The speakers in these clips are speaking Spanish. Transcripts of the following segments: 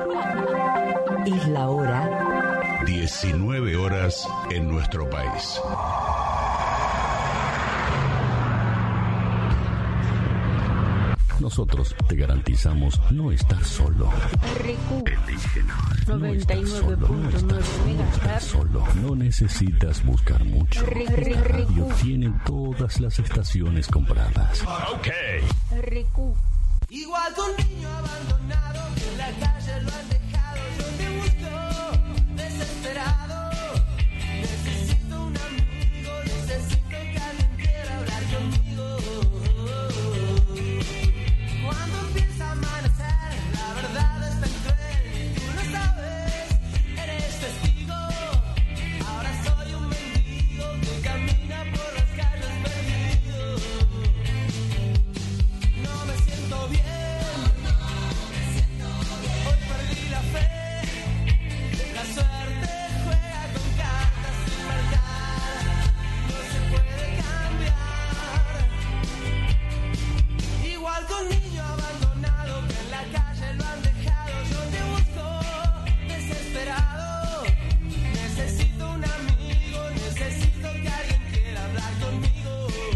Es la hora 19 horas en nuestro país. Nosotros te garantizamos no estar solo. Elígenos. 99.9 MHz. Solo. No necesitas buscar mucho. Esta radio tiene todas las estaciones compradas. Ok. Igual que un niño abandonado que en la calle lo han dejado. Yo te busco desesperado. Necesito un amigo, necesito que alguien quiera hablar conmigo. Cuando empieza a amanecer, la verdad es tan cruel. Tú lo sabes, eres testigo. Ahora soy un mendigo que camina por las calles perdido. No me siento bien, hoy perdí la fe. La suerte juega con cartas sin marcar, no se puede cambiar. Igual que un niño abandonado que en la calle lo han dejado. Yo te busco desesperado. Necesito un amigo, necesito que alguien quiera hablar conmigo.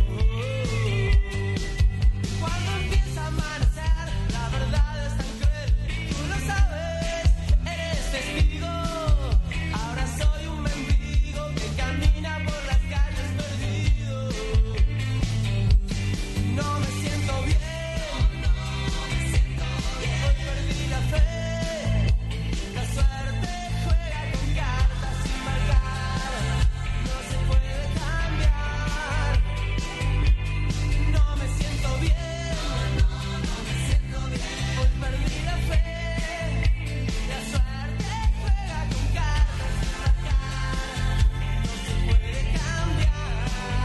Cuando empieza a amanecer, la verdad es tan cruel. Tú lo sabes, eres testigo. Ahora soy un mendigo que camina por las calles perdido. No me siento bien, hoy perdí la fe. La suerte juega con cartas sin marcar, no se puede cambiar. No me siento bien, hoy perdí la fe. La suerte juega con cartas sin marcar, no se puede cambiar.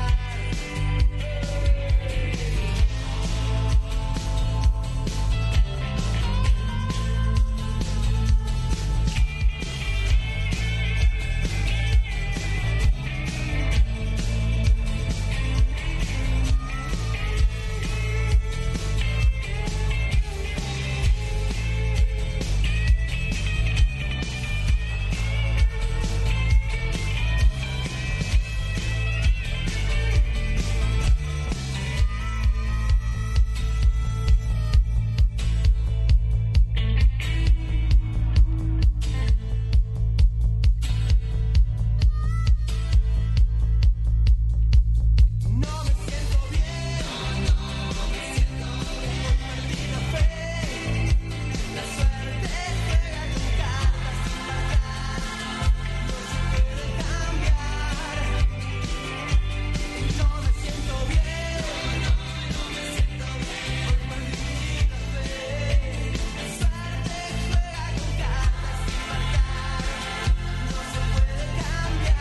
No me siento bien, hoy perdí la fe. La suerte juega con cartas sin marcar, no se puede cambiar. No me siento bien, hoy perdí la fe. La suerte juega con cartas sin marcar, no se puede cambiar.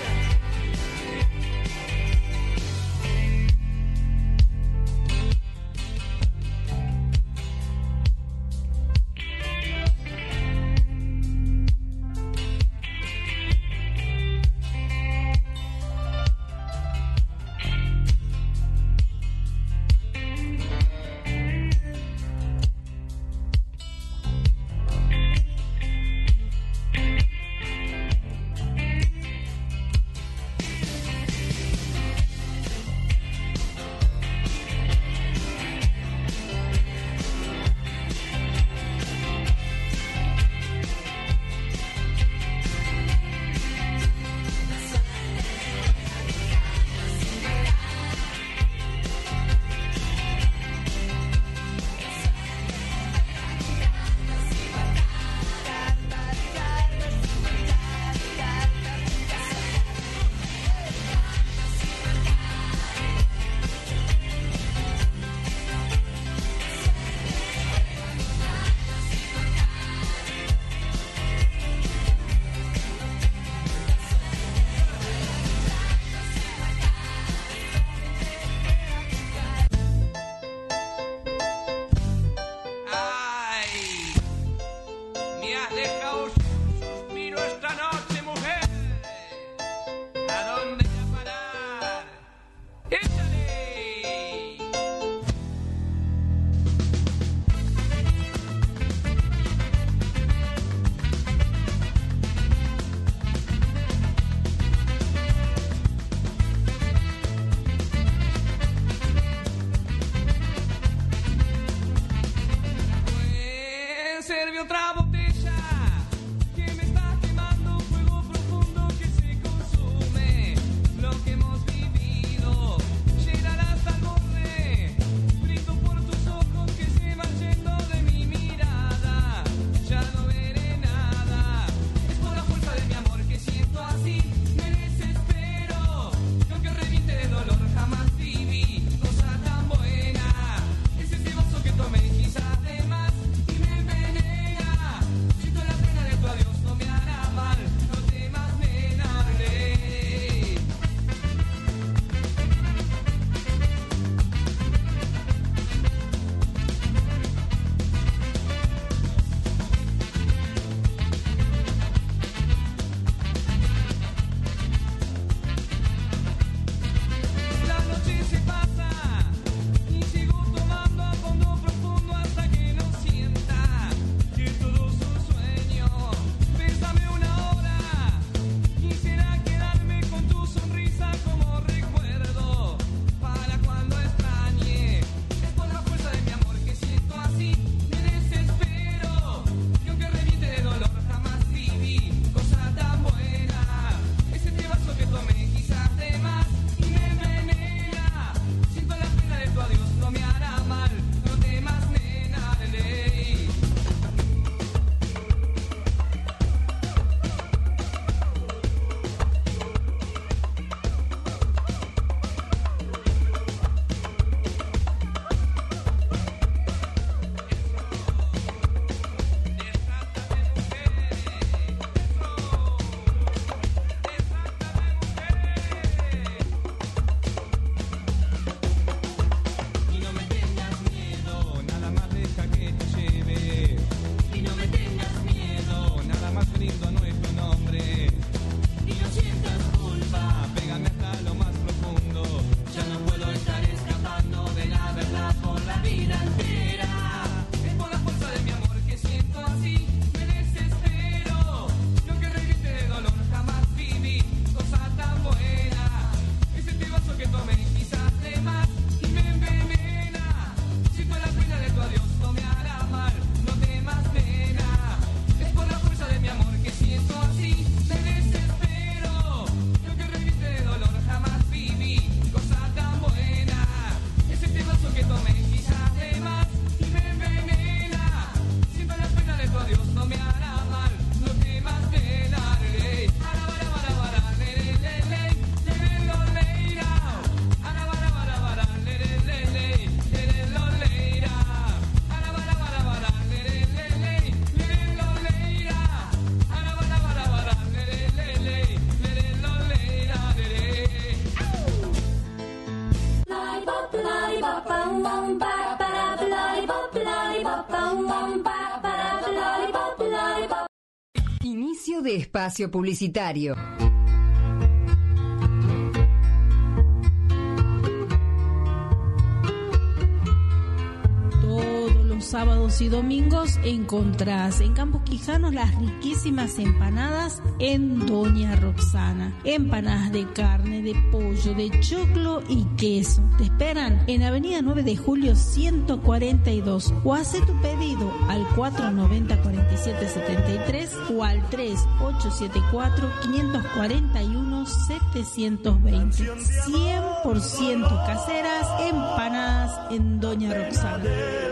Me has dejado un suspiro esta noche, mujer. ¿A dónde irá a parar? ¡Échale! Reserve otra botella, que me está quemando, fuego profundo que se consume. Lo que hemos vivido llegará hasta el borde. Brindo por tus ojos que se van yendo de mi mirada. Ya no veré nada. Es por la fuerza de mi amor que siento así. Me desespero. Y aunque reviente de dolor jamás viví cosa tan buena. Es ese vaso que tomé quizás de más y me envenena. Siento la pena de tu adiós, no me hará mal. No temas, nena, ley. La noche se pasa y sigo tomando a fondo profundo hasta que no sienta que todo es un sueño. Bésame una hora, quisiera quedarme con tu sonrisa como recuerdo para cuando extrañe. Es por la fuerza de mi amor que siento así, me desespero. Y aunque reviente de dolor jamás viví cosa tan buena. Es este vaso que tomé quizás de más y me envenena. Siento la pena de tu adiós, no me hará mal. No temas, nena, ley. Y no me tengas miedo, nada más deja que te lleve. Y no me tengas miedo, nada más brindo nuestro nombre. Y no sientas culpa, pégame hasta lo más profundo. Ya no puedo estar escapando de la verdad por la vida entera. Es por la fuerza de mi amor que siento así, me desespero. Y aunque reviente de dolor jamás viví cosa tan buena. Es este vaso que tomé quizás de más y me envenena. Siento la pena de tu adiós, no me hará mal. No temas, nena. Es por la fuerza de mi amor que siento así, me desespero. Y aunque reviente de dolor jamás viví cosa tan buena. Es este vaso que tomé quizás de más y me envenena. Siento la pena de tu adiós, no me hará mal. No temas, nena, ley. Ara, bara, bara, bara, ley, ley, ley, ley, lo, ley, ra. Ara, bara, bara, bara, ley, ley, ley, ley, lo, ley, ra. Ara, bara, bara, bara, ley, ley, ley, ley, lo, ley, ra. Ara, bara, bara, bara, ley, ley, ley, ley, lo, ley, ra, ley. Lollipop, lollipop, bum, bum, ba, ba, da, lollipop, lollipop, bum, bum, ba, ba, da, lollipop, lollipop. Inicio de espacio publicitario. Todos los sábados y domingos encontrás en Campos Quijanos las riquísimas empanadas en Doña Roxana. Empanadas de carne, de pollo, de choclo y queso. Te esperan en Avenida 9 de Julio 142 o hace tu pedido al 490-4773 o al 3874-541-720. 100% caseras, empanadas en Doña Roxana.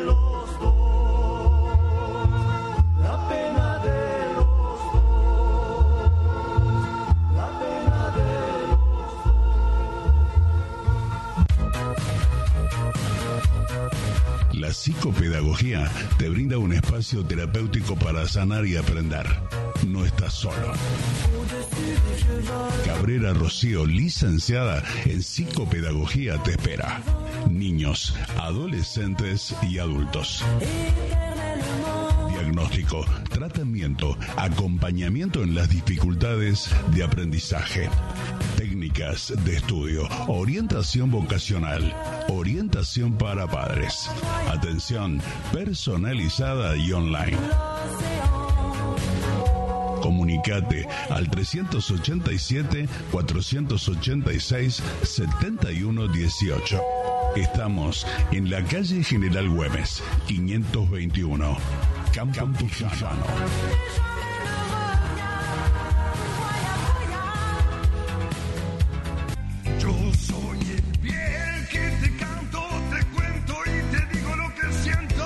La psicopedagogía te brinda un espacio terapéutico para sanar y aprender. No estás solo. Cabrera Rocío, licenciada en psicopedagogía, te espera. Niños, adolescentes y adultos. Diagnóstico, tratamiento, acompañamiento en las dificultades de aprendizaje. Técnicas de estudio, orientación vocacional, orientación para padres. Atención personalizada y online. Comunicate al 387-486-7118. Estamos en la calle General Güemes, 521. Campo Quijano. Yo soy el bien que te canto, te cuento y te digo lo que siento.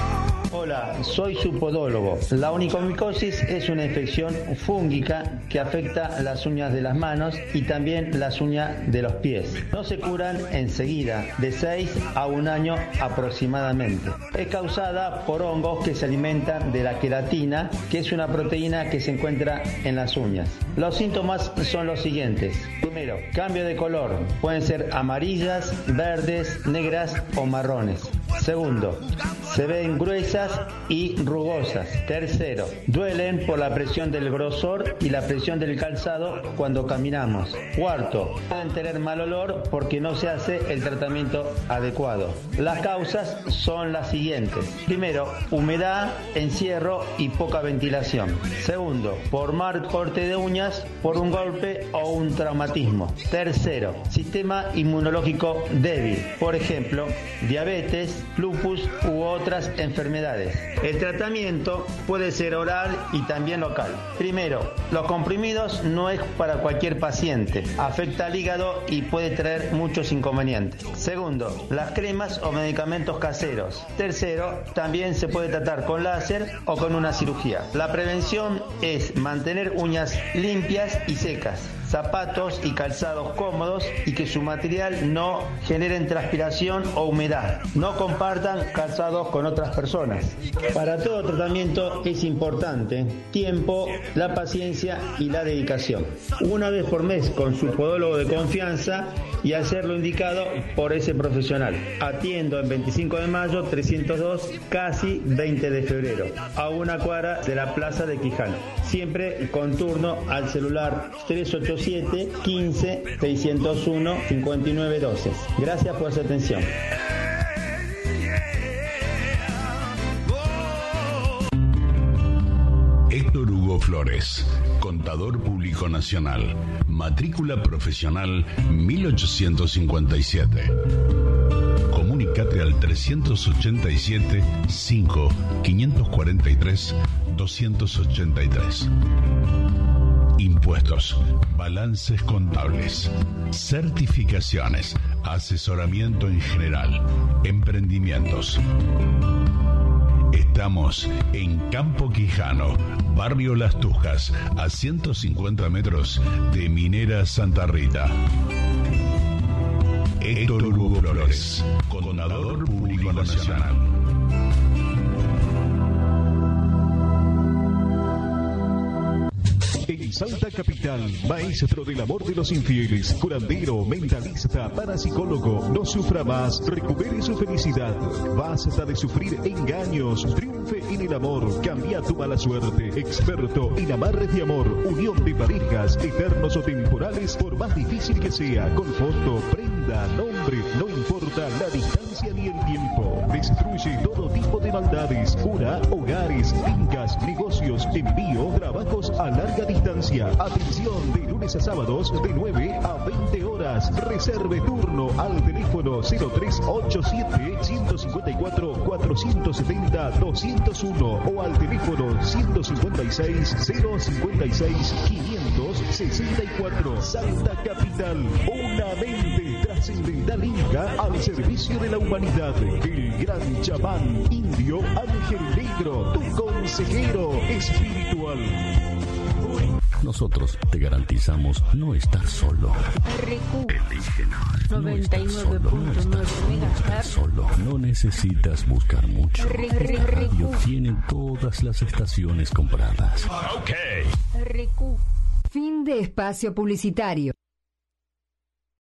Hola, soy su podólogo. La onicomicosis es una infección fúngica que afecta las uñas de las manos y también las uñas de los pies. No se curan enseguida, de 6 a 1 año aproximadamente. Es causada por hongos que se alimentan de la queratina, que es una proteína que se encuentra en las uñas. Los síntomas son los siguientes. Primero, cambio de color. Pueden ser amarillas, verdes, negras o marrones. Segundo, se ven gruesas y rugosas. Tercero, duelen por la presión del grosor y la presión del calzado cuando caminamos. Cuarto, pueden tener mal olor porque no se hace el tratamiento adecuado. Las causas son las siguientes. Primero, humedad, encierro y poca ventilación. Segundo, por mal corte de uñas, por un golpe o un traumatismo. Tercero, sistema inmunológico débil. Por ejemplo, diabetes, lupus u otras enfermedades. El tratamiento puede ser oral y también local. Primero, los comprimidos no es para cualquier paciente. Afecta al hígado y puede traer muchos inconvenientes. Segundo, las cremas o medicamentos caseros. Tercero, también se puede tratar con láser o con una cirugía. La prevención es mantener uñas limpias y secas, zapatos y calzados cómodos y que su material no generen transpiración o humedad. No compartan calzados con otras personas. Para todo tratamiento es importante tiempo, la paciencia y la dedicación. Una vez por mes con su podólogo de confianza y hacer lo indicado por ese profesional. Atiendo en 25 de mayo 302, casi 20 de febrero, a 1 cuadra de la plaza de Quijano. Siempre con turno al celular 387 15 601 5912. Gracias por su atención. Héctor Hugo Flores, contador público nacional, matrícula profesional 1857. Comunicate al 387 5 543 283. Impuestos, balances contables, certificaciones, asesoramiento en general, emprendimientos. Estamos en Campo Quijano, Barrio Las Tujas, a 150 metros de Minera Santa Rita. Héctor Hugo Flores, contador público nacional. En Salta Capital, maestro del amor de los infieles, curandero, mentalista, parapsicólogo, no sufra más, recupere su felicidad. Basta de sufrir engaños, triunfe en el amor, cambia tu mala suerte. Experto en amarres de amor, unión de parejas, eternos o temporales, por más difícil que sea, con foto, prenda, nombre, no importa la distancia ni el tiempo. Destruye todo tipo de maldades, cura hogares, fincas, negocios, envío, trabajos a larga distancia. Atención de lunes a sábados de 9 a 20 horas. Reserve turno al teléfono 0387 154 470 201 o al teléfono 156 056 564. Salta Capital, una mente trascendental inca al servicio de la humanidad. El gran chamán indio Ángel Negro, tu consejero espiritual. Nosotros te garantizamos no estar solo. Elígenos. 99.9 MHz. Solo. No necesitas buscar mucho. Esta radio tiene todas las estaciones compradas. Fin de espacio publicitario.